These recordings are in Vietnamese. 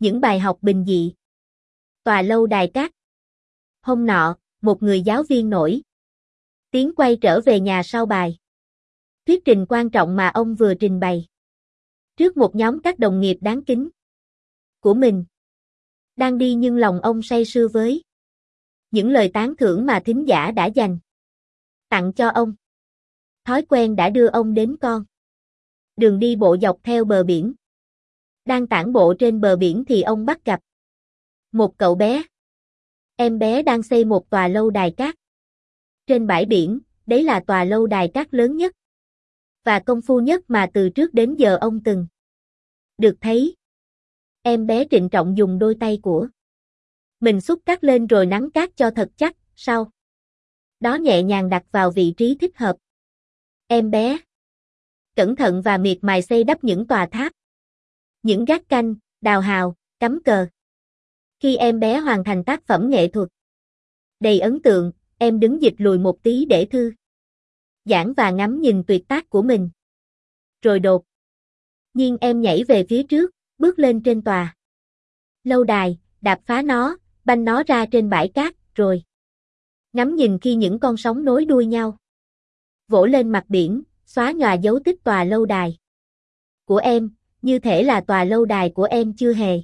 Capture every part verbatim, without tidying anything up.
Những bài học bình dị. Tòa lâu đài cát. Hôm nọ, một người giáo viên nổi tiếng quay trở về nhà sau bài thuyết trình quan trọng mà ông vừa trình bày trước một nhóm các đồng nghiệp đáng kính của mình. Đang đi nhưng lòng ông say sưa với những lời tán thưởng mà thính giả đã dành tặng cho ông. Thói quen đã đưa ông đến con đường đi bộ dọc theo bờ biển. Đang tản bộ trên bờ biển thì ông bắt gặp một cậu bé. Em bé đang xây một tòa lâu đài cát trên bãi biển. Đấy là tòa lâu đài cát lớn nhất và công phu nhất mà từ trước đến giờ ông từng được thấy. Em bé trịnh trọng dùng đôi tay của mình xúc cát lên rồi nắn cát cho thật chắc, sau đó nhẹ nhàng đặt vào vị trí thích hợp. Em bé cẩn thận và miệt mài xây đắp những tòa tháp, những gác canh, đào hào, cắm cờ. Khi em bé hoàn thành tác phẩm nghệ thuật đầy ấn tượng, em đứng dịch lùi một tí để thư giãn và ngắm nhìn tuyệt tác của mình. Rồi đột nhiên em nhảy về phía trước, bước lên trên tòa lâu đài, đạp phá nó, banh nó ra trên bãi cát, rồi ngắm nhìn khi những con sóng nối đuôi nhau vỗ lên mặt biển, xóa nhòa dấu tích tòa lâu đài của em, như thể là tòa lâu đài của em chưa hề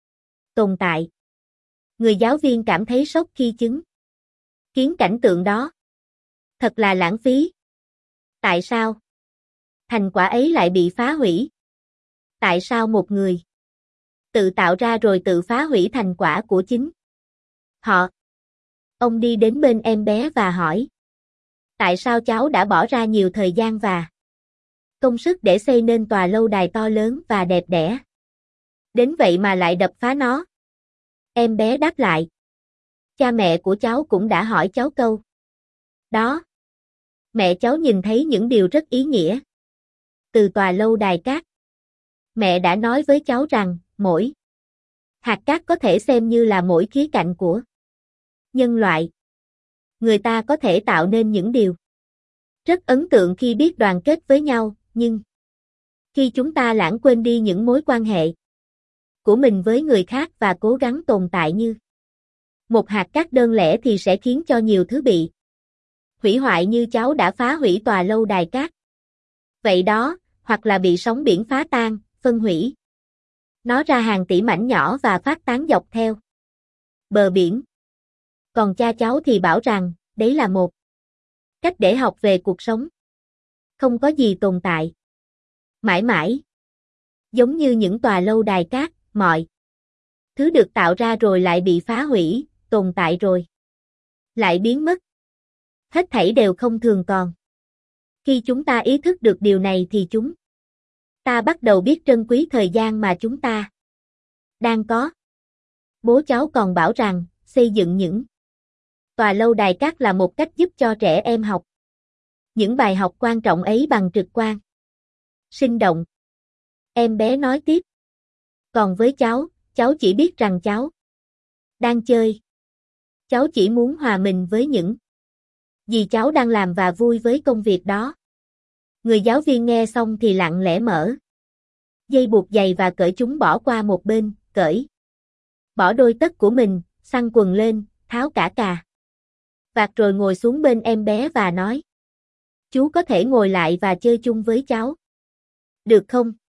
tồn tại. Người giáo viên cảm thấy sốc khi chứng kiến cảnh tượng đó. Thật là lãng phí. Tại sao thành quả ấy lại bị phá hủy? Tại sao một người tự tạo ra rồi tự phá hủy thành quả của chính họ? Ông đi đến bên em bé và hỏi: tại sao cháu đã bỏ ra nhiều thời gian và công sức để xây nên tòa lâu đài to lớn và đẹp đẽ đến vậy mà lại đập phá nó? Em bé đáp lại: cha mẹ của cháu cũng đã hỏi cháu câu đó. Mẹ cháu nhìn thấy những điều rất ý nghĩa từ tòa lâu đài cát. Mẹ đã nói với cháu rằng mỗi hạt cát có thể xem như là mỗi khía cạnh của nhân loại. Người ta có thể tạo nên những điều rất ấn tượng khi biết đoàn kết với nhau, nhưng khi chúng ta lãng quên đi những mối quan hệ của mình với người khác và cố gắng tồn tại như một hạt cát đơn lẻ thì sẽ khiến cho nhiều thứ bị hủy hoại như cháu đã phá hủy tòa lâu đài cát. Vậy đó, hoặc là bị sóng biển phá tan, phân hủy nó ra hàng tỷ mảnh nhỏ và phát tán dọc theo bờ biển. Còn cha cháu thì bảo rằng, đấy là một cách để học về cuộc sống. Không có gì tồn tại mãi mãi. Giống như những tòa lâu đài cát, mọi thứ được tạo ra rồi lại bị phá hủy, tồn tại rồi lại biến mất. Hết thảy đều không thường còn. Khi chúng ta ý thức được điều này thì chúng ta bắt đầu biết trân quý thời gian mà chúng ta đang có. Bố cháu còn bảo rằng, xây dựng những tòa lâu đài cát là một cách giúp cho trẻ em học những bài học quan trọng ấy bằng trực quan, sinh động. Em bé nói tiếp: còn với cháu, cháu chỉ biết rằng cháu đang chơi. Cháu chỉ muốn hòa mình với những gì cháu đang làm và vui với công việc đó. Người giáo viên nghe xong thì lặng lẽ mở dây buộc giày và cởi chúng bỏ qua một bên, cởi bỏ đôi tất của mình, xăng quần lên, tháo cả cà vạt rồi ngồi xuống bên em bé và nói: chú có thể ngồi lại và chơi chung với cháu được không?